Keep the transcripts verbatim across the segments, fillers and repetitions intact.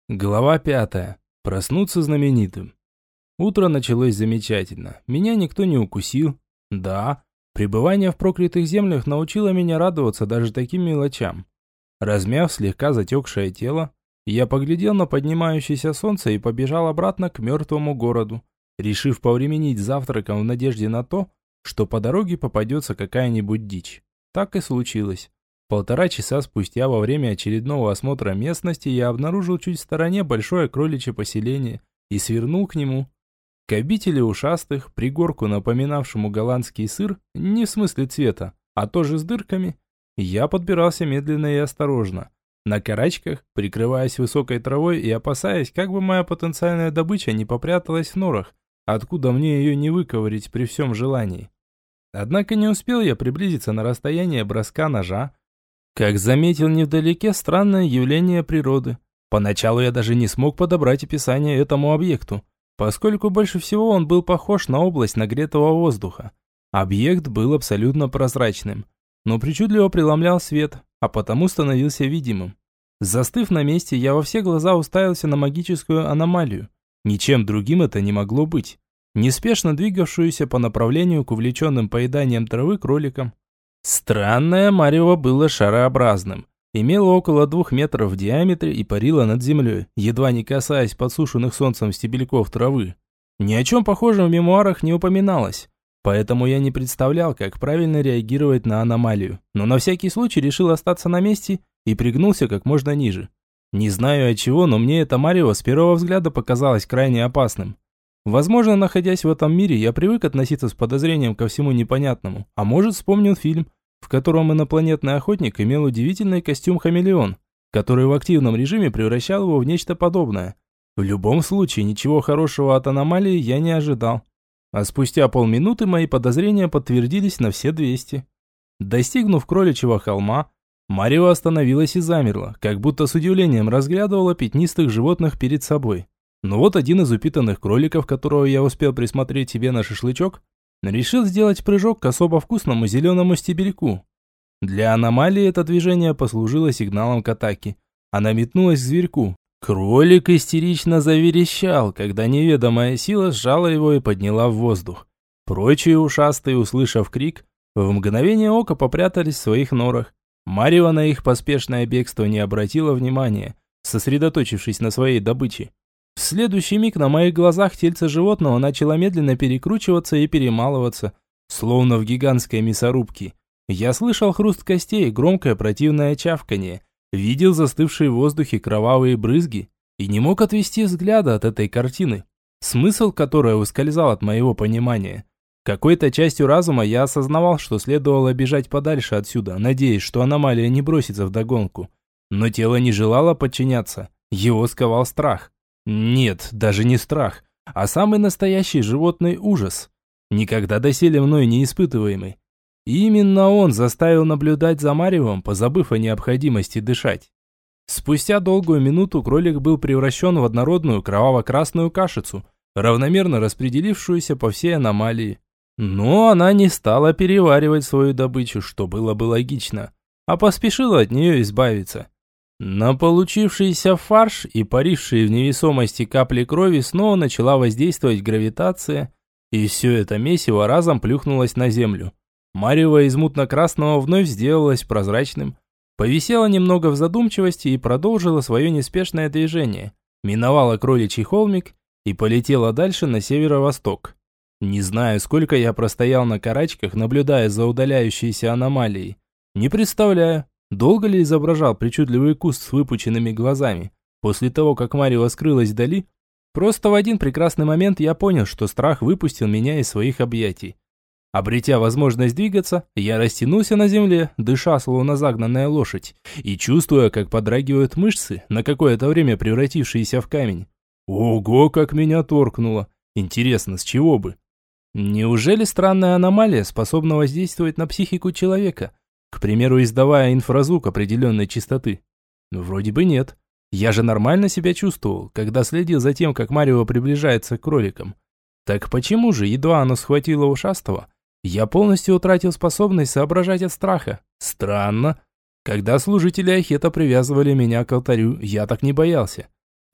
Глава пятая. Проснуться знаменитым. Утро началось замечательно. Меня никто не укусил. Да, пребывание в проклятых землях научило меня радоваться даже таким мелочам. Размяв слегка затекшее тело, я поглядел на поднимающееся солнце и побежал обратно к мертвому городу, решив повременить с завтраком в надежде на то, что по дороге попадется какая-нибудь дичь. Так и случилось. Полтора часа спустя во время очередного осмотра местности я обнаружил чуть в стороне большое кроличье поселение и свернул к нему. К обители ушастых, пригорку, напоминавшему голландский сыр, не в смысле цвета, а тоже с дырками, я подбирался медленно и осторожно, на карачках, прикрываясь высокой травой и опасаясь, как бы моя потенциальная добыча не попряталась в норах, откуда мне ее не выковырить при всем желании. Однако не успел я приблизиться на расстояние броска ножа, как заметил невдалеке странное явление природы. Поначалу я даже не смог подобрать описание этому объекту, поскольку больше всего он был похож на область нагретого воздуха. Объект был абсолютно прозрачным, но причудливо преломлял свет, а потому становился видимым. Застыв на месте, я во все глаза уставился на магическую аномалию. Ничем другим это не могло быть. Неспешно двигавшуюся по направлению к увлеченным поеданием травы кроликам. Странное марево было шарообразным, имело около двух метров в диаметре и парило над землей, едва не касаясь подсушенных солнцем стебельков травы. Ни о чем похожем в мемуарах не упоминалось, поэтому я не представлял, как правильно реагировать на аномалию, но на всякий случай решил остаться на месте и пригнулся как можно ниже. Не знаю от чего, но мне это марево с первого взгляда показалось крайне опасным. Возможно, находясь в этом мире, я привык относиться с подозрением ко всему непонятному, а может, вспомнил фильм, в котором инопланетный охотник имел удивительный костюм-хамелеон, который в активном режиме превращал его в нечто подобное. В любом случае, ничего хорошего от аномалии я не ожидал. А спустя полминуты мои подозрения подтвердились на все двести. Достигнув кроличьего холма, марево остановилась и замерла, как будто с удивлением разглядывала пятнистых животных перед собой. Но вот один из упитанных кроликов, которого я успел присмотреть себе на шашлычок, решил сделать прыжок к особо вкусному зеленому стебельку. Для аномалии это движение послужило сигналом к атаке. Она метнулась к зверьку. Кролик истерично заверещал, когда неведомая сила сжала его и подняла в воздух. Прочие ушастые, услышав крик, в мгновение ока попрятались в своих норах. Марево на их поспешное бегство не обратило внимания, сосредоточившись на своей добыче. В следующий миг на моих глазах тельце животного начало медленно перекручиваться и перемалываться, словно в гигантской мясорубке. Я слышал хруст костей, громкое противное чавканье, видел застывшие в воздухе кровавые брызги и не мог отвести взгляда от этой картины, смысл которой ускользал от моего понимания. Какой-то частью разума я осознавал, что следовало бежать подальше отсюда, надеясь, что аномалия не бросится вдогонку. Но тело не желало подчиняться, его сковал страх. Нет, даже не страх, а самый настоящий животный ужас, никогда доселе мной не испытываемый. И именно он заставил наблюдать за маревом, позабыв о необходимости дышать. Спустя долгую минуту кролик был превращен в однородную кроваво-красную кашицу, равномерно распределившуюся по всей аномалии. Но она не стала переваривать свою добычу, что было бы логично, а поспешила от нее избавиться. На получившийся фарш и парившие в невесомости капли крови снова начала воздействовать гравитация, и все это месиво разом плюхнулось на землю. Марево из мутно-красного вновь сделалось прозрачным, повисело немного в задумчивости и продолжило свое неспешное движение, миновало кроличий холмик и полетело дальше на северо-восток. Не знаю, сколько я простоял на карачках, наблюдая за удаляющейся аномалией. Не представляю, долго ли изображал причудливый куст с выпученными глазами. После того, как марево скрылась вдали, просто в один прекрасный момент я понял, что страх выпустил меня из своих объятий. Обретя возможность двигаться, я растянулся на земле, дыша словно загнанная лошадь, и чувствуя, как подрагивают мышцы, на какое-то время превратившиеся в камень. Ого, как меня торкнуло! Интересно, с чего бы? Неужели странная аномалия способна воздействовать на психику человека? К примеру, издавая инфразвук определенной частоты? Вроде бы нет. Я же нормально себя чувствовал, когда следил за тем, как марево приближается к кроликам. Так почему же, едва оно схватило ушастого, я полностью утратил способность соображать от страха? Странно. Когда служители Ахета привязывали меня к алтарю, я так не боялся.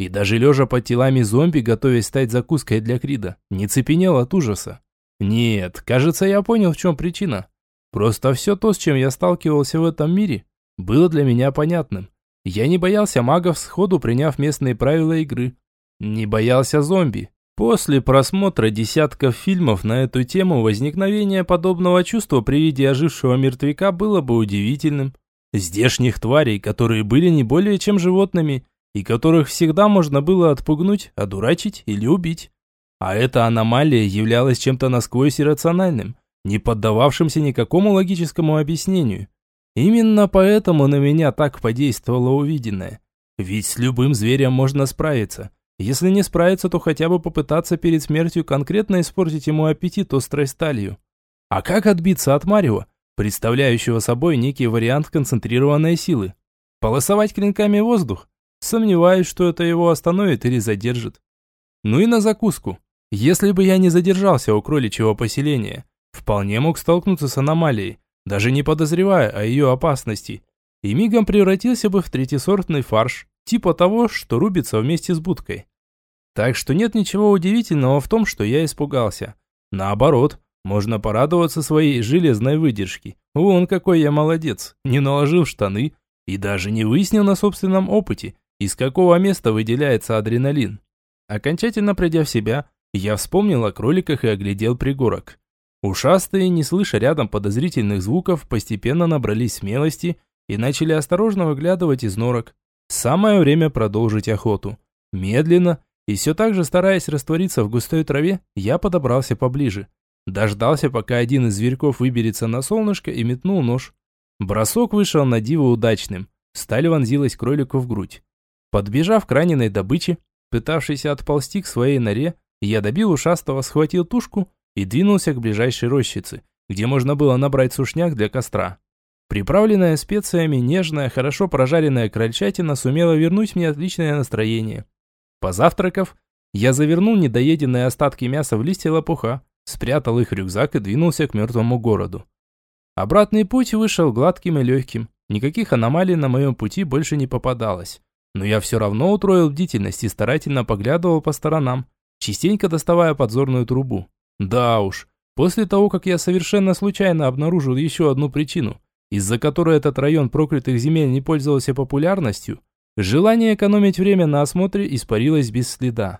И даже лежа под телами зомби, готовясь стать закуской для Крида, не цепенел от ужаса. Нет, кажется, я понял, в чем причина. Просто все то, с чем я сталкивался в этом мире, было для меня понятным. Я не боялся магов, сходу приняв местные правила игры. Не боялся зомби. После просмотра десятков фильмов на эту тему возникновение подобного чувства при виде ожившего мертвяка было бы удивительным. Здешних тварей, которые были не более чем животными, и которых всегда можно было отпугнуть, одурачить или убить. А эта аномалия являлась чем-то насквозь иррациональным, не поддававшимся никакому логическому объяснению. Именно поэтому на меня так подействовало увиденное. Ведь с любым зверем можно справиться. Если не справиться, то хотя бы попытаться перед смертью конкретно испортить ему аппетит острой сталью. А как отбиться от Марио, представляющего собой некий вариант концентрированной силы? Полосовать клинками воздух? Сомневаюсь, что это его остановит или задержит. Ну и на закуску. Если бы я не задержался у кроличьего поселения, вполне мог столкнуться с аномалией, даже не подозревая о ее опасности, и мигом превратился бы в третьесортный фарш, типа того, что рубится вместе с будкой. Так что нет ничего удивительного в том, что я испугался. Наоборот, можно порадоваться своей железной выдержке. Вон какой я молодец, не наложил штаны и даже не выяснил на собственном опыте, из какого места выделяется адреналин. Окончательно придя в себя, я вспомнил о кроликах и оглядел пригорок. Ушастые, не слыша рядом подозрительных звуков, постепенно набрались смелости и начали осторожно выглядывать из норок. Самое время продолжить охоту. Медленно и все так же стараясь раствориться в густой траве, я подобрался поближе. Дождался, пока один из зверьков выберется на солнышко и метнул нож. Бросок вышел на диво удачным. Сталь вонзилась кролику в грудь. Подбежав к раненой добыче, пытавшейся отползти к своей норе, я добил ушастого, схватил тушку и двинулся к ближайшей рощице, где можно было набрать сушняк для костра. Приправленная специями, нежная, хорошо прожаренная крольчатина сумела вернуть мне отличное настроение. Позавтракав, я завернул недоеденные остатки мяса в листья лопуха, спрятал их в рюкзак и двинулся к мертвому городу. Обратный путь вышел гладким и легким, никаких аномалий на моем пути больше не попадалось. Но я все равно утроил бдительность и старательно поглядывал по сторонам, частенько доставая подзорную трубу. Да уж, после того, как я совершенно случайно обнаружил еще одну причину, из-за которой этот район проклятых земель не пользовался популярностью, желание экономить время на осмотре испарилось без следа.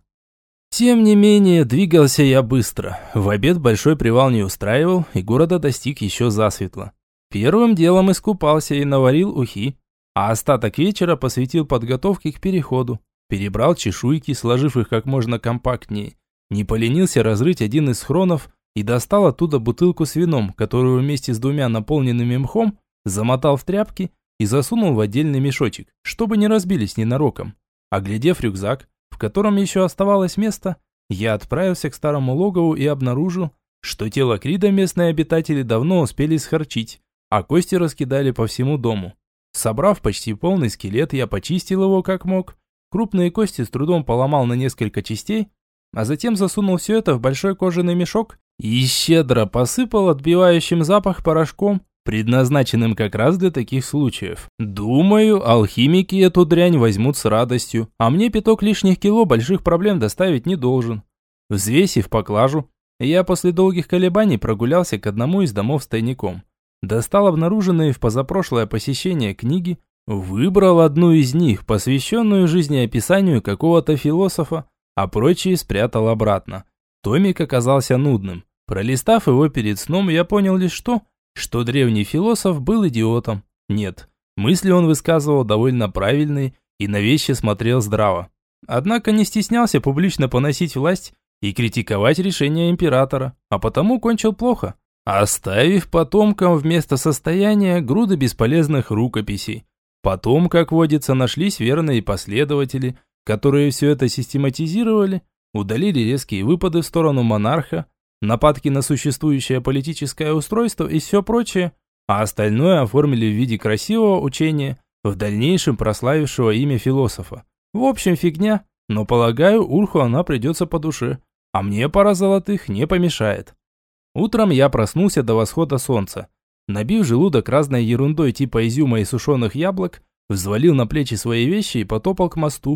Тем не менее, двигался я быстро. В обед большой привал не устраивал, и города достиг еще засветло. Первым делом искупался и наварил ухи, а остаток вечера посвятил подготовке к переходу. Перебрал чешуйки, сложив их как можно компактнее. Не поленился разрыть один из схронов и достал оттуда бутылку с вином, которую вместе с двумя наполненными мхом замотал в тряпки и засунул в отдельный мешочек, чтобы не разбились ненароком. Оглядев рюкзак, в котором еще оставалось место, я отправился к старому логову и обнаружил, что тело Крида местные обитатели давно успели схарчить, а кости раскидали по всему дому. Собрав почти полный скелет, я почистил его как мог, крупные кости с трудом поломал на несколько частей, а затем засунул все это в большой кожаный мешок и щедро посыпал отбивающим запах порошком, предназначенным как раз для таких случаев. Думаю, алхимики эту дрянь возьмут с радостью, а мне пяток лишних кило больших проблем доставить не должен. Взвесив поклажу, я после долгих колебаний прогулялся к одному из домов с тайником. Достал обнаруженные в позапрошлое посещение книги, выбрал одну из них, посвященную жизнеописанию какого-то философа, а прочие спрятал обратно. Томик оказался нудным. Пролистав его перед сном, я понял лишь то, что древний философ был идиотом. Нет, мысли он высказывал довольно правильные и на вещи смотрел здраво. Однако не стеснялся публично поносить власть и критиковать решения императора, а потому кончил плохо, оставив потомкам вместо состояния груды бесполезных рукописей. Потом, как водится, нашлись верные последователи, которые все это систематизировали, удалили резкие выпады в сторону монарха, нападки на существующее политическое устройство и все прочее, а остальное оформили в виде красивого учения, в дальнейшем прославившего имя философа. В общем, фигня, но, полагаю, Урху она придется по душе, а мне пара золотых не помешает. Утром я проснулся до восхода солнца. Набив желудок разной ерундой типа изюма и сушеных яблок, взвалил на плечи свои вещи и потопал к мосту.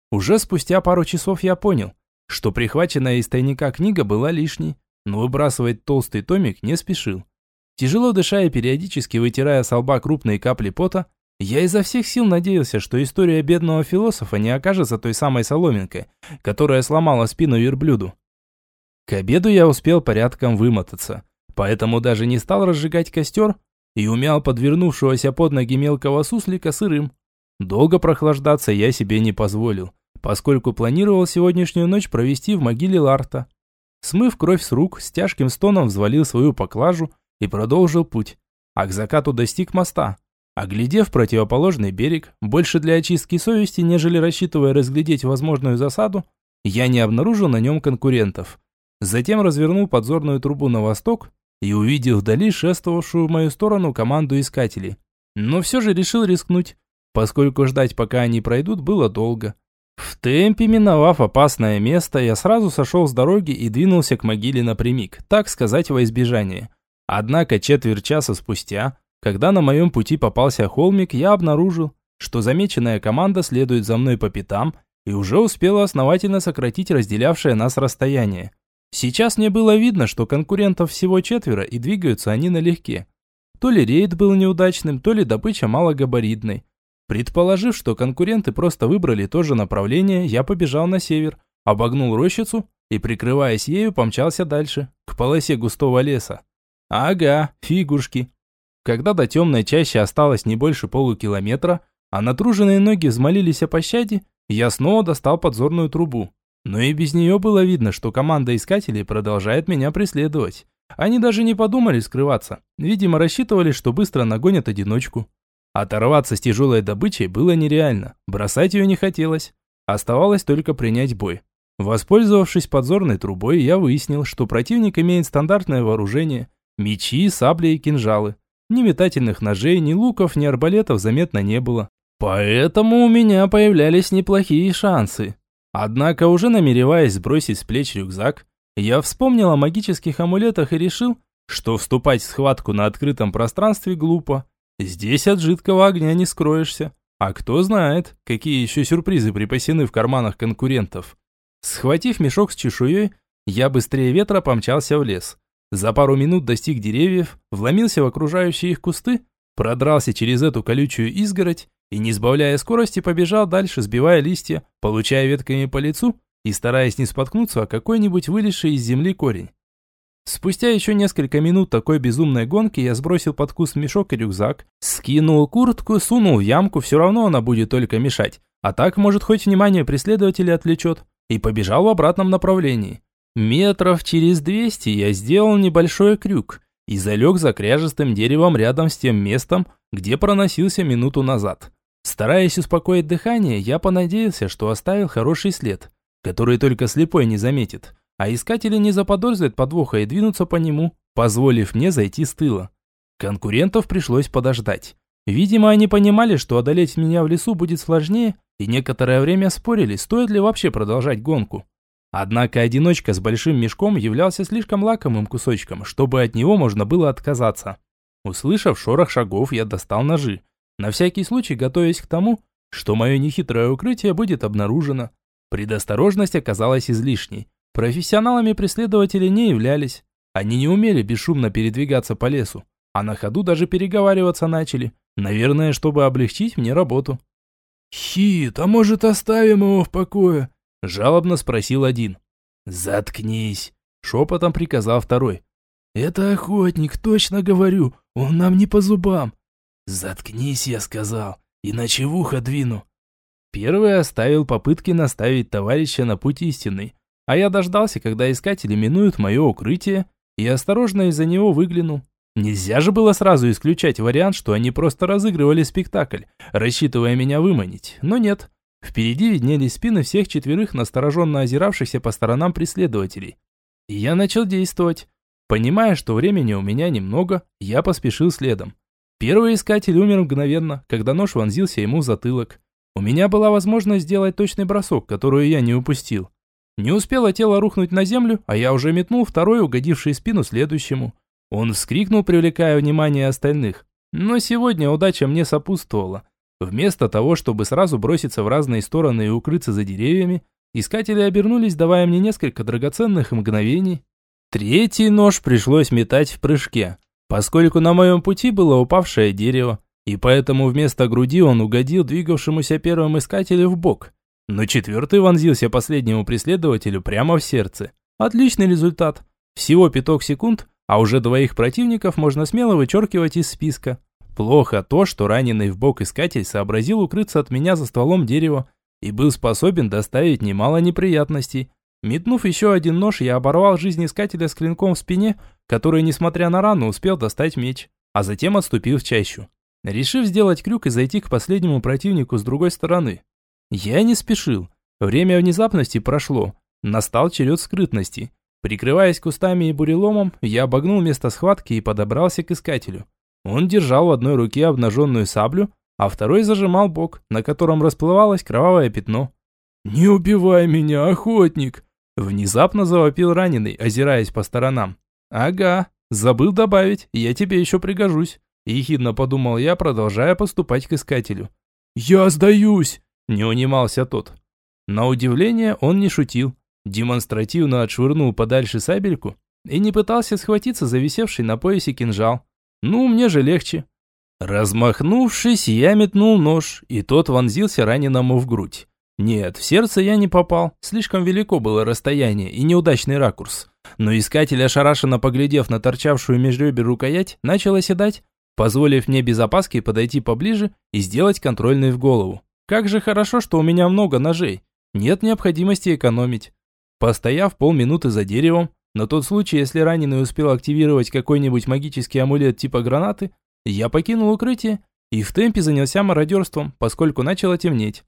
Уже спустя пару часов я понял, что прихваченная из тайника книга была лишней, но выбрасывать толстый томик не спешил. Тяжело дыша и периодически вытирая со лба крупные капли пота, я изо всех сил надеялся, что история бедного философа не окажется той самой соломинкой, которая сломала спину верблюду. К обеду я успел порядком вымотаться, поэтому даже не стал разжигать костер и умял подвернувшегося под ноги мелкого суслика сырым. Долго прохлаждаться я себе не позволил, поскольку планировал сегодняшнюю ночь провести в могиле Ларта. Смыв кровь с рук, с тяжким стоном взвалил свою поклажу и продолжил путь, а к закату достиг моста. Оглядев противоположный берег, больше для очистки совести, нежели рассчитывая разглядеть возможную засаду, я не обнаружил на нем конкурентов. Затем развернул подзорную трубу на восток и увидел вдали шествовавшую в мою сторону команду искателей. Но все же решил рискнуть, поскольку ждать, пока они пройдут, было долго. В темпе, миновав опасное место, я сразу сошел с дороги и двинулся к могиле напрямик, так сказать, во избежание. Однако четверть часа спустя, когда на моем пути попался холмик, я обнаружил, что замеченная команда следует за мной по пятам и уже успела основательно сократить разделявшее нас расстояние. Сейчас мне было видно, что конкурентов всего четверо и двигаются они налегке. То ли рейд был неудачным, то ли добыча малогабаритной. Предположив, что конкуренты просто выбрали то же направление, я побежал на север, обогнул рощицу и, прикрываясь ею, помчался дальше, к полосе густого леса. Ага, фигушки. Когда до темной чащи осталось не больше полукилометра, а натруженные ноги взмолились о пощаде, я снова достал подзорную трубу. Но и без нее было видно, что команда искателей продолжает меня преследовать. Они даже не подумали скрываться. Видимо, рассчитывали, что быстро нагонят одиночку. Оторваться с тяжелой добычей было нереально. Бросать ее не хотелось. Оставалось только принять бой. Воспользовавшись подзорной трубой, я выяснил, что противник имеет стандартное вооружение. Мечи, сабли и кинжалы. Ни метательных ножей, ни луков, ни арбалетов заметно не было. Поэтому у меня появлялись неплохие шансы. Однако, уже намереваясь сбросить с плеч рюкзак, я вспомнил о магических амулетах и решил, что вступать в схватку на открытом пространстве глупо. Здесь от жидкого огня не скроешься. А кто знает, какие еще сюрпризы припасены в карманах конкурентов. Схватив мешок с чешуей, я быстрее ветра помчался в лес. За пару минут достиг деревьев, вломился в окружающие их кусты, продрался через эту колючую изгородь и, не сбавляя скорости, побежал дальше, сбивая листья, получая ветками по лицу и стараясь не споткнуться о какой-нибудь вылезший из земли корень. Спустя еще несколько минут такой безумной гонки я сбросил под куст мешок и рюкзак, скинул куртку, сунул в ямку, все равно она будет только мешать, а так, может, хоть внимание преследователя отвлечет, и побежал в обратном направлении. Метров через двести я сделал небольшой крюк и залег за кряжестым деревом рядом с тем местом, где проносился минуту назад. Стараясь успокоить дыхание, я понадеялся, что оставил хороший след, который только слепой не заметит, а искатели не заподозрят подвоха и двинутся по нему, позволив мне зайти с тыла. Конкурентов пришлось подождать. Видимо, они понимали, что одолеть меня в лесу будет сложнее, и некоторое время спорили, стоит ли вообще продолжать гонку. Однако одиночка с большим мешком являлся слишком лакомым кусочком, чтобы от него можно было отказаться. Услышав шорох шагов, я достал ножи, на всякий случай готовясь к тому, что мое нехитрое укрытие будет обнаружено. Предосторожность оказалась излишней. Профессионалами преследователи не являлись. Они не умели бесшумно передвигаться по лесу, а на ходу даже переговариваться начали. Наверное, чтобы облегчить мне работу. «Хит, а может, оставим его в покое?» – жалобно спросил один. «Заткнись!» – шепотом приказал второй. «Это охотник, точно говорю, он нам не по зубам». «Заткнись, я сказал, иначе в ухо двину». Первый оставил попытки наставить товарища на путь истинный, а я дождался, когда искатели минуют мое укрытие, и осторожно из-за него выглянул. Нельзя же было сразу исключать вариант, что они просто разыгрывали спектакль, рассчитывая меня выманить, но нет. Впереди виднелись спины всех четверых настороженно озиравшихся по сторонам преследователей. И я начал действовать. Понимая, что времени у меня немного, я поспешил следом. Первый искатель умер мгновенно, когда нож вонзился ему в затылок. У меня была возможность сделать точный бросок, которую я не упустил. Не успело тело рухнуть на землю, а я уже метнул второй, угодивший в спину следующему. Он вскрикнул, привлекая внимание остальных. Но сегодня удача мне сопутствовала. Вместо того, чтобы сразу броситься в разные стороны и укрыться за деревьями, искатели обернулись, давая мне несколько драгоценных мгновений. Третий нож пришлось метать в прыжке, поскольку на моем пути было упавшее дерево, и поэтому вместо груди он угодил двигавшемуся первым искателю в бок. Но четвертый вонзился последнему преследователю прямо в сердце. Отличный результат. Всего пяток секунд, а уже двоих противников можно смело вычеркивать из списка. Плохо то, что раненый в бок искатель сообразил укрыться от меня за стволом дерева и был способен доставить немало неприятностей. Метнув еще один нож, я оборвал жизнь искателя с клинком в спине, который, несмотря на рану, успел достать меч, а затем отступил в чащу, решив сделать крюк и зайти к последнему противнику с другой стороны. Я не спешил. Время внезапности прошло. Настал черед скрытности. Прикрываясь кустами и буреломом, я обогнул место схватки и подобрался к искателю. Он держал в одной руке обнаженную саблю, а второй зажимал бок, на котором расплывалось кровавое пятно. «Не убивай меня, охотник!» Внезапно завопил раненый, озираясь по сторонам. «Ага, забыл добавить, я тебе еще пригожусь», ехидно подумал я, продолжая поступать к искателю. «Я сдаюсь!» Не унимался тот. На удивление он не шутил. Демонстративно отшвырнул подальше сабельку и не пытался схватиться за висевший на поясе кинжал. Ну, мне же легче. Размахнувшись, я метнул нож, и тот вонзился раненому в грудь. Нет, в сердце я не попал, слишком велико было расстояние и неудачный ракурс. Но искатель, ошарашенно поглядев на торчавшую меж ребер рукоять, начал оседать, позволив мне без опаски подойти поближе и сделать контрольный в голову. Как же хорошо, что у меня много ножей. Нет необходимости экономить. Постояв полминуты за деревом, на тот случай, если раненый успел активировать какой-нибудь магический амулет типа гранаты, я покинул укрытие и в темпе занялся мародерством, поскольку начало темнеть.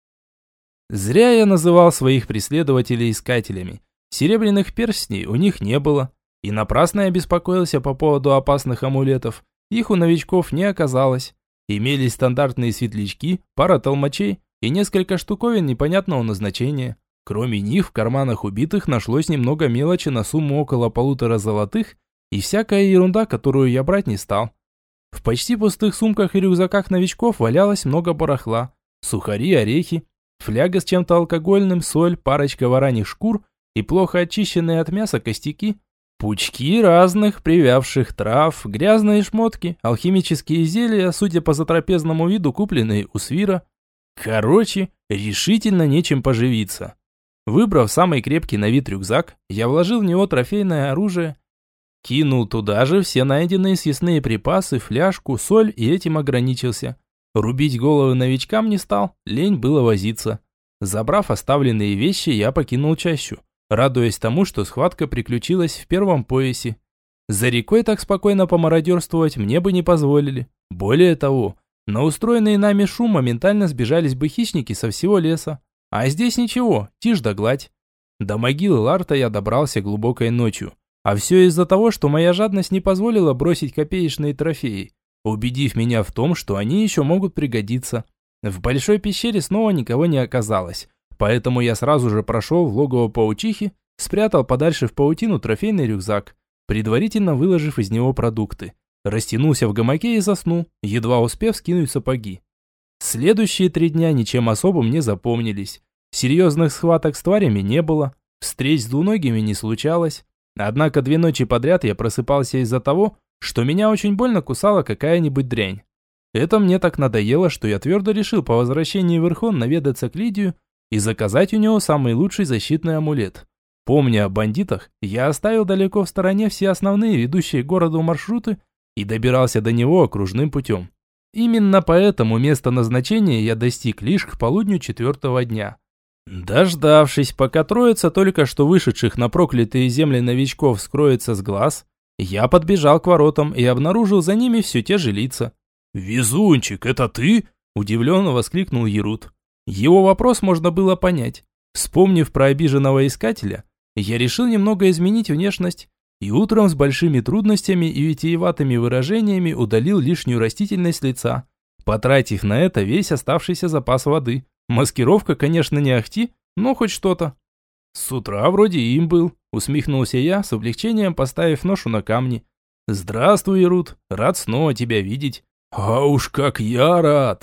Зря я называл своих преследователей искателями. Серебряных перстней у них не было. И напрасно я беспокоился по поводу опасных амулетов. Их у новичков не оказалось. Имелись стандартные светлячки, пара толмачей и несколько штуковин непонятного назначения. Кроме них в карманах убитых нашлось немного мелочи на сумму около полутора золотых и всякая ерунда, которую я брать не стал. В почти пустых сумках и рюкзаках новичков валялось много барахла. Сухари, орехи, фляга с чем-то алкогольным, соль, парочка вараньих шкур и плохо очищенные от мяса костяки, пучки разных привявших трав, грязные шмотки, алхимические зелья, судя по затрапезному виду, купленные у свира. Короче, решительно нечем поживиться. Выбрав самый крепкий на вид рюкзак, я вложил в него трофейное оружие, кинул туда же все найденные съестные припасы, фляжку, соль и этим ограничился. Рубить головы новичкам не стал, лень было возиться. Забрав оставленные вещи, я покинул чащу, радуясь тому, что схватка приключилась в первом поясе. За рекой так спокойно помародерствовать мне бы не позволили. Более того, на устроенный нами шум моментально сбежались бы хищники со всего леса. А здесь ничего, тишь да гладь. До могилы Ларта я добрался глубокой ночью. А все из-за того, что моя жадность не позволила бросить копеечные трофеи, убедив меня в том, что они еще могут пригодиться. В большой пещере снова никого не оказалось, поэтому я сразу же прошел в логово паучихи, спрятал подальше в паутину трофейный рюкзак, предварительно выложив из него продукты. Растянулся в гамаке и заснул, едва успев скинуть сапоги. Следующие три дня ничем особым не запомнились. Серьезных схваток с тварями не было, встреч с двуногими не случалось. Однако две ночи подряд я просыпался из-за того, что меня очень больно кусала какая-нибудь дрянь. Это мне так надоело, что я твердо решил по возвращении в Ирхон наведаться к Лидию и заказать у него самый лучший защитный амулет. Помня о бандитах, я оставил далеко в стороне все основные ведущие к городу маршруты и добирался до него окружным путем. Именно поэтому место назначения я достиг лишь к полудню четвертого дня. Дождавшись, пока троица только что вышедших на проклятые земли новичков скроется с глаз, я подбежал к воротам и обнаружил за ними все те же лица. «Везунчик, это ты?» – удивленно воскликнул Ерут. Его вопрос можно было понять. Вспомнив про обиженного искателя, я решил немного изменить внешность и утром с большими трудностями и витиеватыми выражениями удалил лишнюю растительность лица, потратив на это весь оставшийся запас воды. Маскировка, конечно, не ахти, но хоть что-то. С утра вроде им был, усмехнулся я, с облегчением поставив ношу на камни. «Здравствуй, Ерут, рад снова тебя видеть». «А уж как я рад!»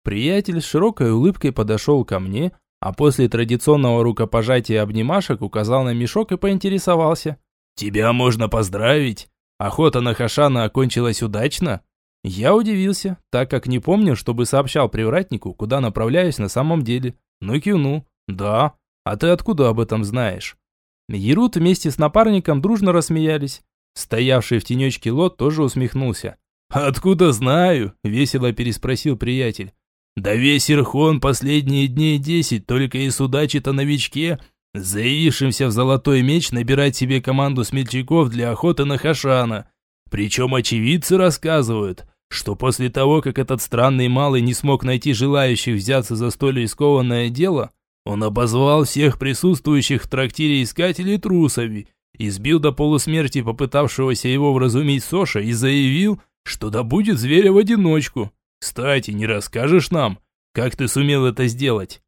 Приятель с широкой улыбкой подошел ко мне, а после традиционного рукопожатия и обнимашек указал на мешок и поинтересовался. «Тебя можно поздравить? Охота на Хашана окончилась удачно?» Я удивился, так как не помню, чтобы сообщал привратнику, куда направляюсь на самом деле. Ну кивнул. «Да. А ты откуда об этом знаешь?» Ерут вместе с напарником дружно рассмеялись. Стоявший в тенечке Лот тоже усмехнулся. «Откуда знаю?» – весело переспросил приятель. «Да весь Ирхон последние дней десять только и судачит о новичке, заявившемся в Золотой Меч набирать себе команду смельчаков для охоты на Хашана. Причем очевидцы рассказывают, что после того, как этот странный малый не смог найти желающих взяться за столь рискованное дело, он обозвал всех присутствующих в трактире искателей трусами, избил до полусмерти попытавшегося его вразумить Соша и заявил, что добудет зверя в одиночку. Кстати, не расскажешь нам, как ты сумел это сделать?»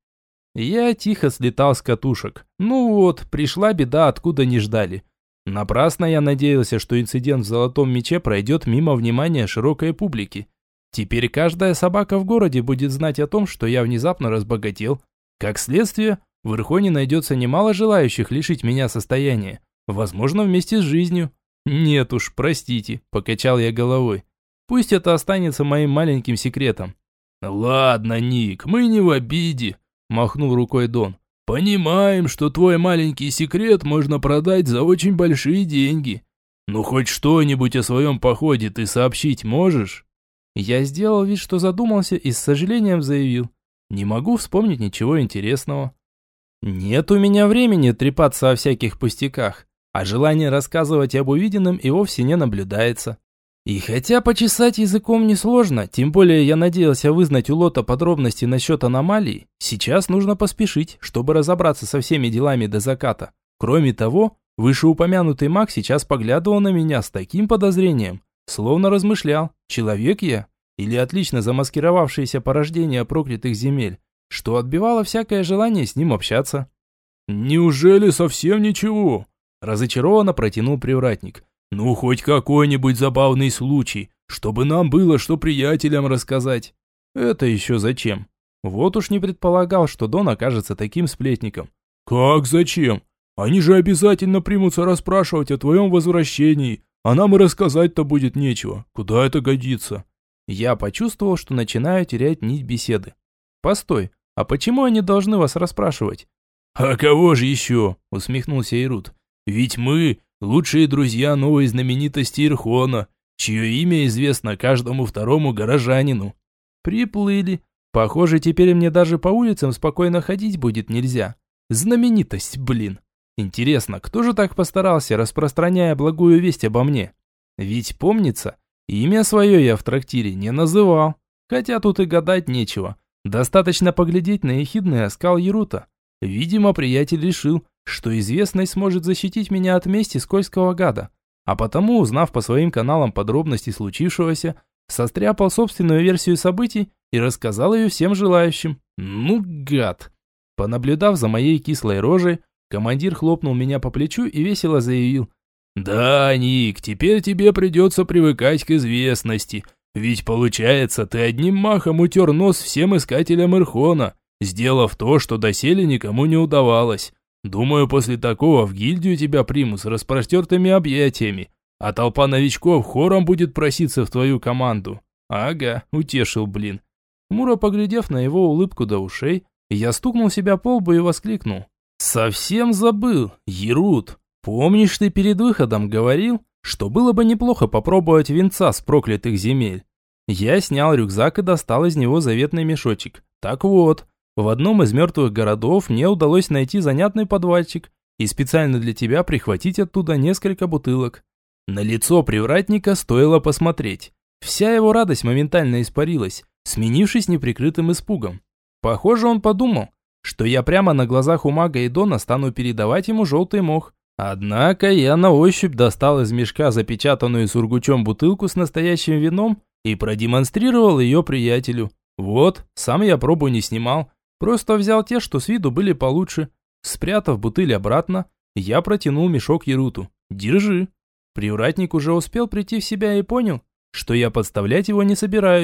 Я тихо слетал с катушек. Ну вот, пришла беда, откуда не ждали. Напрасно я надеялся, что инцидент в Золотом Мече пройдет мимо внимания широкой публики. Теперь каждая собака в городе будет знать о том, что я внезапно разбогател. Как следствие, в Ирхоне найдется немало желающих лишить меня состояния. Возможно, вместе с жизнью. Нет уж, простите, покачал я головой. Пусть это останется моим маленьким секретом. «Ладно, Ник, мы не в обиде», – махнул рукой Дон. «Понимаем, что твой маленький секрет можно продать за очень большие деньги. Ну хоть что-нибудь о своем походе ты сообщить можешь?» Я сделал вид, что задумался и с сожалением заявил. «Не могу вспомнить ничего интересного». Нет у меня времени трепаться о всяких пустяках, а желание рассказывать об увиденном и вовсе не наблюдается. И хотя почесать языком несложно, тем более я надеялся вызнать у Лота подробности насчет аномалий, сейчас нужно поспешить, чтобы разобраться со всеми делами до заката. Кроме того, вышеупомянутый маг сейчас поглядывал на меня с таким подозрением, словно размышлял, человек я или отлично замаскировавшееся порождение проклятых земель, что отбивало всякое желание с ним общаться. «Неужели совсем ничего?» – разочарованно протянул привратник. «Ну, хоть какой-нибудь забавный случай, чтобы нам было что приятелям рассказать». «Это еще зачем?» Вот уж не предполагал, что Дон окажется таким сплетником. «Как зачем? Они же обязательно примутся расспрашивать о твоем возвращении, а нам и рассказать-то будет нечего. Куда это годится?» Я почувствовал, что начинаю терять нить беседы. «Постой, а почему они должны вас расспрашивать?» «А кого же еще?» – усмехнулся Ирут. «Ведь мы лучшие друзья новой знаменитости Ирхона, чье имя известно каждому второму горожанину». «Приплыли. Похоже, теперь мне даже по улицам спокойно ходить будет нельзя. Знаменитость, блин. Интересно, кто же так постарался, распространяя благую весть обо мне? Ведь помнится, имя свое я в трактире не называл. Хотя тут и гадать нечего. Достаточно поглядеть на ехидный оскал Ерута. Видимо, приятель решил, что известность сможет защитить меня от мести скользкого гада. А потому, узнав по своим каналам подробности случившегося, состряпал собственную версию событий и рассказал ее всем желающим. Ну, гад. Понаблюдав за моей кислой рожей, командир хлопнул меня по плечу и весело заявил. «Да, Ник, теперь тебе придется привыкать к известности. Ведь получается, ты одним махом утер нос всем искателям Ирхона, сделав то, что доселе никому не удавалось. Думаю, после такого в гильдию тебя примут с распростертыми объятиями, а толпа новичков хором будет проситься в твою команду». «Ага, утешил, блин». Хмуро поглядев на его улыбку до ушей, я стукнул себя по лбу и воскликнул. «Совсем забыл, Ерут. Помнишь, ты перед выходом говорил, что было бы неплохо попробовать винца с проклятых земель?» Я снял рюкзак и достал из него заветный мешочек. Так вот, в одном из мертвых городов мне удалось найти занятный подвальчик и специально для тебя прихватить оттуда несколько бутылок. На лицо привратника стоило посмотреть. Вся его радость моментально испарилась, сменившись неприкрытым испугом. Похоже, он подумал, что я прямо на глазах у мага и Дона стану передавать ему желтый мох. Однако я на ощупь достал из мешка запечатанную сургучом бутылку с настоящим вином и продемонстрировал ее приятелю. Вот, сам я пробу не снимал, просто взял те, что с виду были получше. Спрятав бутыль обратно, я протянул мешок Еруту. «Держи». Привратник уже успел прийти в себя и понял, что я подставлять его не собираюсь.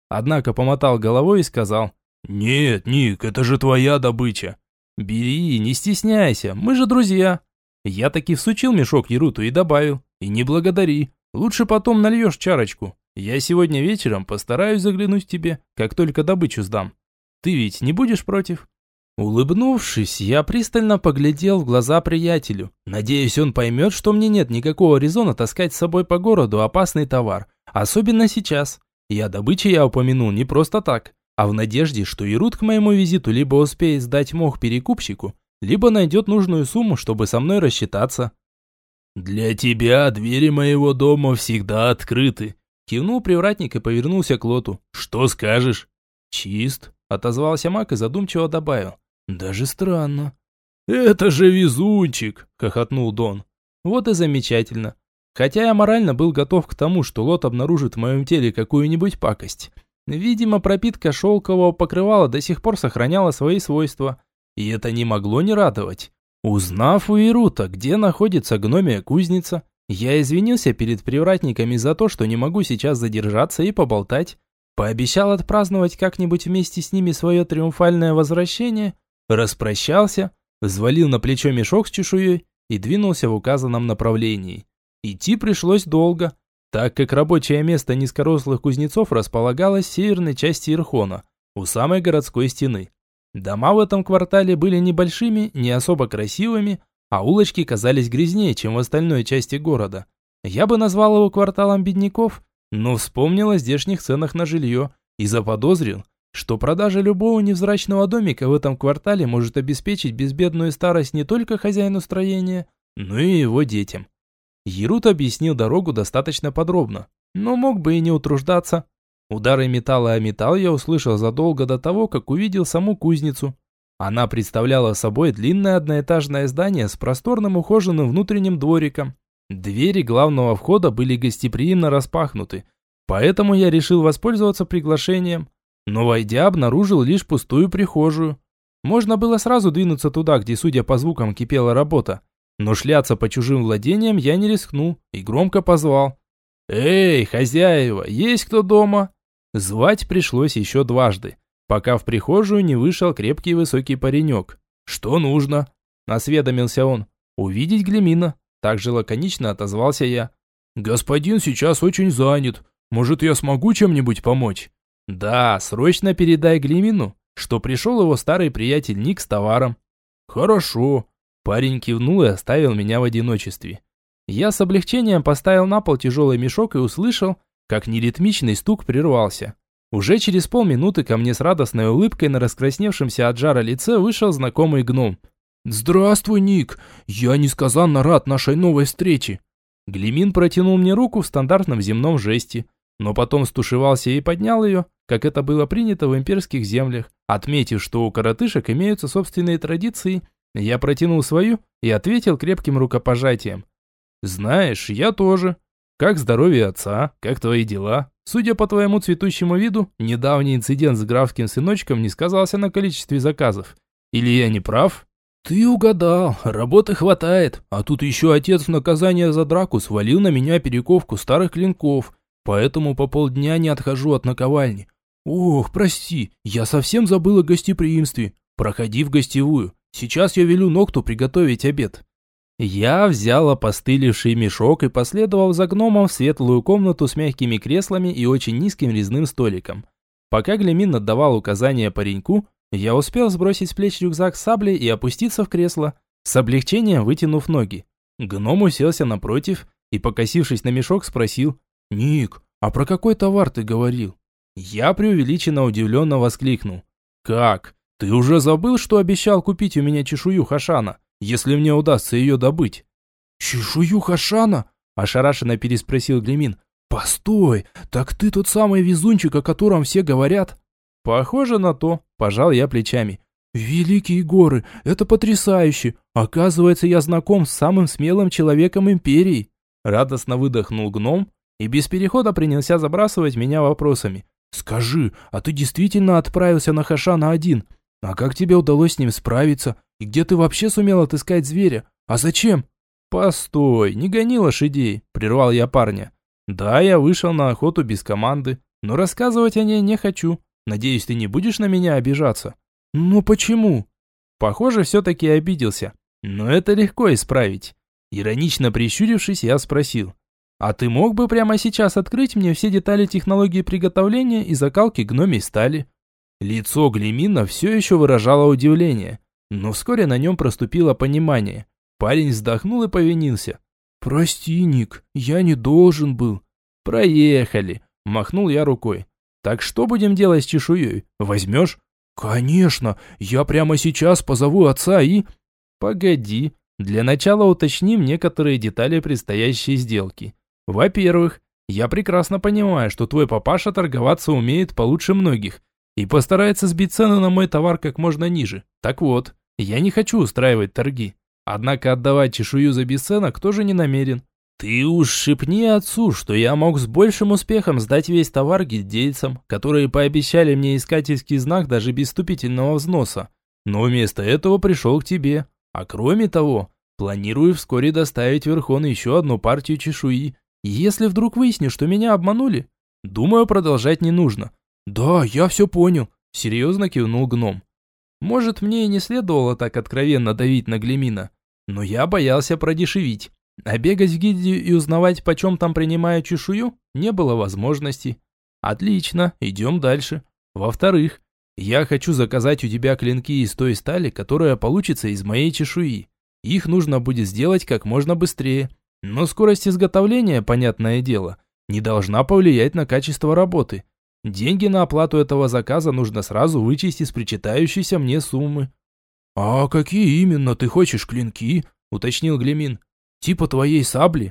однако помотал головой и сказал: «Нет, Ник, это же твоя добыча. Бери, не стесняйся, мы же друзья». Я таки всучил мешок Еруту и добавил: «И не благодари, лучше потом нальешь чарочку. Я сегодня вечером постараюсь заглянуть к тебе, как только добычу сдам. Ты ведь не будешь против?» Улыбнувшись, я пристально поглядел в глаза приятелю. Надеюсь, он поймет, что мне нет никакого резона таскать с собой по городу опасный товар. Особенно сейчас. И о добыче я упомянул не просто так, а в надежде, что Ерут к моему визиту либо успеет сдать мох перекупщику, либо найдет нужную сумму, чтобы со мной рассчитаться. «Для тебя двери моего дома всегда открыты», – кивнул привратник и повернулся к Лоту. «Что скажешь?» «Чист», – отозвался маг и задумчиво добавил. «Даже странно». «Это же везунчик!» – хохотнул Дон. «Вот и замечательно. Хотя я морально был готов к тому, что Лот обнаружит в моем теле какую-нибудь пакость. Видимо, пропитка шелкового покрывала до сих пор сохраняла свои свойства. И это не могло не радовать. Узнав у Ерута, где находится гномия кузница, я извинился перед привратниками за то, что не могу сейчас задержаться и поболтать. Пообещал отпраздновать как-нибудь вместе с ними свое триумфальное возвращение, распрощался, взвалил на плечо мешок с чешуей и двинулся в указанном направлении. Идти пришлось долго, так как рабочее место низкорослых кузнецов располагалось в северной части Ирхона, у самой городской стены. Дома в этом квартале были небольшими, не особо красивыми, а улочки казались грязнее, чем в остальной части города. Я бы назвал его кварталом бедняков, но вспомнил о здешних ценах на жилье и заподозрил, что продажа любого невзрачного домика в этом квартале может обеспечить безбедную старость не только хозяину строения, но и его детям. Ерут объяснил дорогу достаточно подробно, но мог бы и не утруждаться. Удары металла о металл я услышал задолго до того, как увидел саму кузницу. Она представляла собой длинное одноэтажное здание с просторным ухоженным внутренним двориком. Двери главного входа были гостеприимно распахнуты, поэтому я решил воспользоваться приглашением. Но, войдя, обнаружил лишь пустую прихожую. Можно было сразу двинуться туда, где, судя по звукам, кипела работа. Но шляться по чужим владениям я не рискнул и громко позвал. «Эй, хозяева, есть кто дома?» Звать пришлось еще дважды, пока в прихожую не вышел крепкий высокий паренек. «Что нужно?» – осведомился он. «Увидеть Глемина», – также лаконично отозвался я. «Господин сейчас очень занят. Может, я смогу чем-нибудь помочь?» «Да, срочно передай Глемину, что пришел его старый приятель Ник с товаром». «Хорошо». Парень кивнул и оставил меня в одиночестве. Я с облегчением поставил на пол тяжелый мешок и услышал, как неритмичный стук прервался. Уже через полминуты ко мне с радостной улыбкой на раскрасневшемся от жара лице вышел знакомый гном. «Здравствуй, Ник! Я несказанно рад нашей новой встрече!» Глемин протянул мне руку в стандартном земном жесте, но потом стушевался и поднял ее, как это было принято в имперских землях. Отметив, что у коротышек имеются собственные традиции, я протянул свою и ответил крепким рукопожатием. «Знаешь, я тоже. Как здоровье отца? Как твои дела? Судя по твоему цветущему виду, недавний инцидент с графским сыночком не сказался на количестве заказов. Или я не прав?» «Ты угадал, работы хватает, а тут еще отец в наказание за драку свалил на меня перековку старых клинков, поэтому по полдня не отхожу от наковальни. Ох, прости, я совсем забыл о гостеприимстве. Проходи в гостевую, сейчас я велю Нокту приготовить обед». Я взял опостылевший мешок и последовал за гномом в светлую комнату с мягкими креслами и очень низким резным столиком. Пока Глемин отдавал указания пареньку, я успел сбросить с плеч рюкзак с саблей и опуститься в кресло, с облегчением вытянув ноги. Гном уселся напротив и, покосившись на мешок, спросил: «Ник, а про какой товар ты говорил?» Я преувеличенно удивленно воскликнул: «Как? Ты уже забыл, что обещал купить у меня чешую Хашана, если мне удастся ее добыть?» «Чешую Хашана?» – ошарашенно переспросил Глемин. «Постой, так ты тот самый везунчик, о котором все говорят?» «Похоже на то», – пожал я плечами. «Великие горы, это потрясающе! Оказывается, я знаком с самым смелым человеком империи!» Радостно выдохнул гном и без перехода принялся забрасывать меня вопросами. «Скажи, а ты действительно отправился на Хашана один? А как тебе удалось с ним справиться? И где ты вообще сумел отыскать зверя? А зачем?» «Постой, не гони лошадей», – прервал я парня. «Да, я вышел на охоту без команды, но рассказывать о ней не хочу. Надеюсь, ты не будешь на меня обижаться». «Ну почему?» Похоже, все-таки обиделся. Но это легко исправить. Иронично прищурившись, я спросил: «А ты мог бы прямо сейчас открыть мне все детали технологии приготовления и закалки гномей стали?» Лицо Глимина все еще выражало удивление, но вскоре на нем проступило понимание. Парень вздохнул и повинился. «Прости, Ник, я не должен был». «Проехали», – махнул я рукой. «Так что будем делать с чешуей? Возьмешь?» «Конечно, я прямо сейчас позову отца и...» «Погоди, для начала уточним некоторые детали предстоящей сделки. Во-первых, я прекрасно понимаю, что твой папаша торговаться умеет получше многих и постарается сбить цены на мой товар как можно ниже. Так вот, я не хочу устраивать торги. Однако отдавать чешую за бесценок тоже не намерен. Ты уж шепни отцу, что я мог с большим успехом сдать весь товар гильдейцам, которые пообещали мне искательский знак даже без вступительного взноса. Но вместо этого пришел к тебе. А кроме того, планирую вскоре доставить в Верхон еще одну партию чешуи. Если вдруг выясню, что меня обманули, думаю, продолжать не нужно». «Да, я все понял», – серьезно кивнул гном. Может, мне и не следовало так откровенно давить на Глимина, но я боялся продешевить. А бегать в гильдию и узнавать, почем там принимаю чешую, не было возможности. Отлично, идем дальше. Во-вторых, я хочу заказать у тебя клинки из той стали, которая получится из моей чешуи. Их нужно будет сделать как можно быстрее. Но скорость изготовления, понятное дело, не должна повлиять на качество работы. Деньги на оплату этого заказа нужно сразу вычесть из причитающейся мне суммы». «А какие именно ты хочешь клинки?» – уточнил Глимин. «Типа твоей сабли?»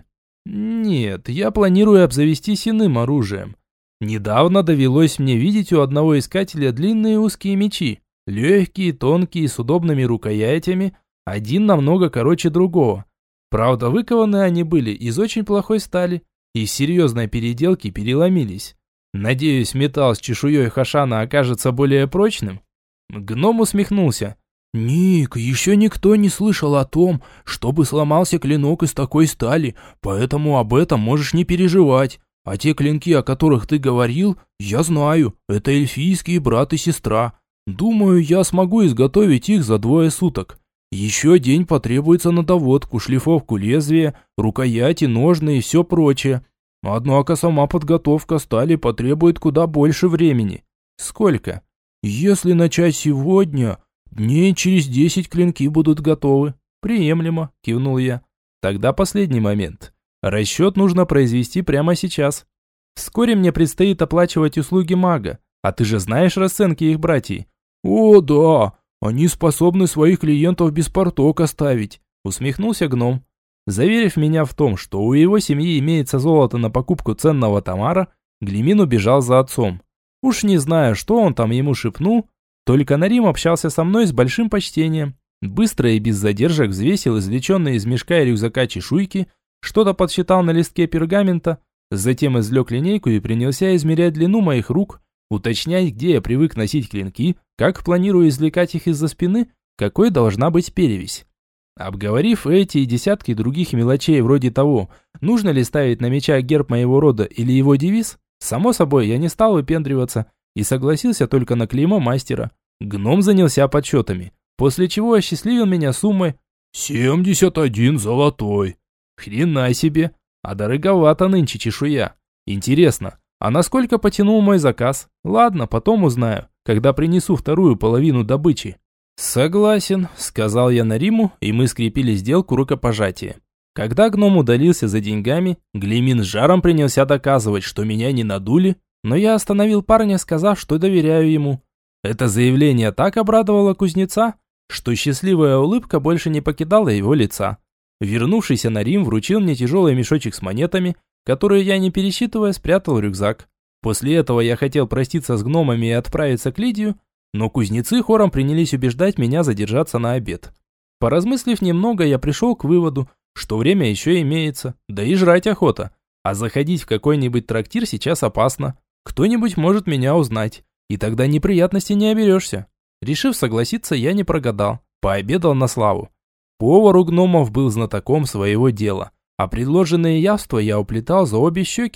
«Нет, я планирую обзавестись иным оружием. Недавно довелось мне видеть у одного искателя длинные узкие мечи. Легкие, тонкие, с удобными рукоятями, один намного короче другого. Правда, выкованы они были из очень плохой стали, и с серьезной переделки переломились. Надеюсь, металл с чешуей Хашана окажется более прочным?» Гном усмехнулся. «Ник, еще никто не слышал о том, чтобы сломался клинок из такой стали, поэтому об этом можешь не переживать. А те клинки, о которых ты говорил, я знаю, это эльфийские брат и сестра. Думаю, я смогу изготовить их за двое суток. Еще день потребуется на доводку, шлифовку лезвия, рукояти, ножны и все прочее. Однако сама подготовка стали потребует куда больше времени». «Сколько?» «Если начать сегодня, дней через десять клинки будут готовы». «Приемлемо», – кивнул я. «Тогда последний момент. Расчет нужно произвести прямо сейчас. Вскоре мне предстоит оплачивать услуги мага, а ты же знаешь расценки их братьев». «О, да, они способны своих клиентов без порток оставить», – усмехнулся гном. Заверив меня в том, что у его семьи имеется золото на покупку ценного товара, Глимин убежал за отцом. Уж не знаю, что он там ему шепнул, только Нарим общался со мной с большим почтением. Быстро и без задержек взвесил извлеченные из мешка и рюкзака чешуйки, что-то подсчитал на листке пергамента, затем извлек линейку и принялся измерять длину моих рук, уточнять, где я привык носить клинки, как планирую извлекать их из-за спины, какой должна быть перевесь. Обговорив эти и десятки других мелочей вроде того, нужно ли ставить на мечах герб моего рода или его девиз, само собой я не стал выпендриваться и согласился только на клеймо мастера. Гном занялся подсчетами, после чего осчастливил меня суммой семьдесят один золотой. Хрена себе, а дороговато нынче чешуя. Интересно, а насколько потянул мой заказ? Ладно, потом узнаю, когда принесу вторую половину добычи. «Согласен», – сказал я Нариму, и мы скрепили сделку рукопожатия. Когда гном удалился за деньгами, Глимин с жаром принялся доказывать, что меня не надули, но я остановил парня, сказав, что доверяю ему. Это заявление так обрадовало кузнеца, что счастливая улыбка больше не покидала его лица. Вернувшийся Нарим вручил мне тяжелый мешочек с монетами, которые я, не пересчитывая, спрятал в рюкзак. После этого я хотел проститься с гномами и отправиться к Лидию, но кузнецы хором принялись убеждать меня задержаться на обед. Поразмыслив немного, я пришел к выводу, что время еще имеется, да и жрать охота. А заходить в какой-нибудь трактир сейчас опасно. Кто-нибудь может меня узнать, и тогда неприятностей не оберешься. Решив согласиться, я не прогадал, пообедал на славу. Повар у гномов был знатоком своего дела, а предложенные явства я уплетал за обе щеки,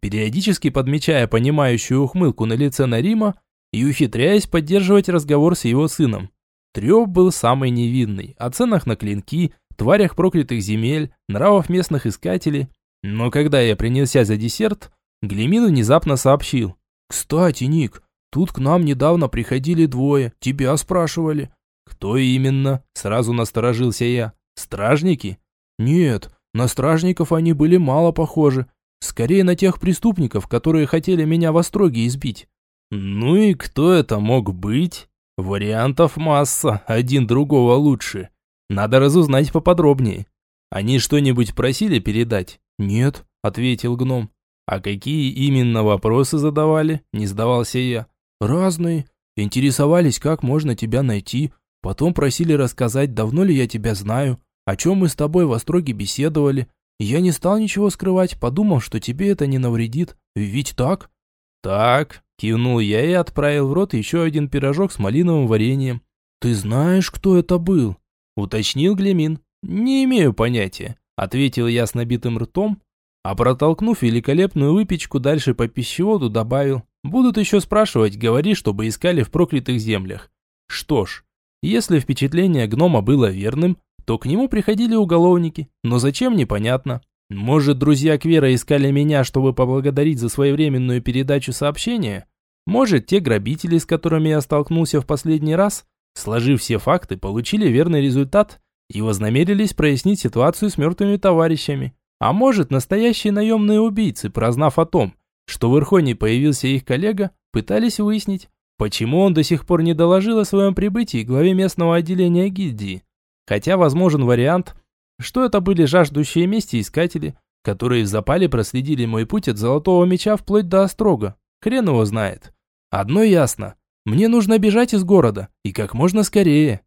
периодически подмечая понимающую ухмылку на лице Нарима и ухитряясь поддерживать разговор с его сыном. Трёп был самый невинный, о ценах на клинки, тварях проклятых земель, нравов местных искателей. Но когда я принялся за десерт, Глемин внезапно сообщил. «Кстати, Ник, тут к нам недавно приходили двое, тебя спрашивали». «Кто именно?» – сразу насторожился я. «Стражники?» «Нет, на стражников они были мало похожи. Скорее на тех преступников, которые хотели меня в Остроге избить». «Ну и кто это мог быть?» «Вариантов масса, один другого лучше. Надо разузнать поподробнее». «Они что-нибудь просили передать?» «Нет», – ответил гном. «А какие именно вопросы задавали?» – не сдавался я. «Разные. Интересовались, как можно тебя найти. Потом просили рассказать, давно ли я тебя знаю, о чем мы с тобой в Остроге беседовали. Я не стал ничего скрывать, подумал, что тебе это не навредит. Ведь так?» «Так», – кивнул я и отправил в рот еще один пирожок с малиновым вареньем. «Ты знаешь, кто это был?» – уточнил Глемин. «Не имею понятия», – ответил я с набитым ртом, а протолкнув великолепную выпечку дальше по пищеводу, добавил: «Будут еще спрашивать, говори, чтобы искали в проклятых землях». Что ж, если впечатление гнома было верным, то к нему приходили уголовники, но зачем, непонятно. Может, друзья Квера искали меня, чтобы поблагодарить за своевременную передачу сообщения? Может, те грабители, с которыми я столкнулся в последний раз, сложив все факты, получили верный результат и вознамерились прояснить ситуацию с мертвыми товарищами? А может, настоящие наемные убийцы, прознав о том, что в Ирхоне появился их коллега, пытались выяснить, почему он до сих пор не доложил о своем прибытии главе местного отделения гильдии. Хотя возможен вариант, что это были жаждущие мести искатели, которые в запале проследили мой путь от Золотого Меча вплоть до Острога. Хрен его знает. Одно ясно. Мне нужно бежать из города, и как можно скорее.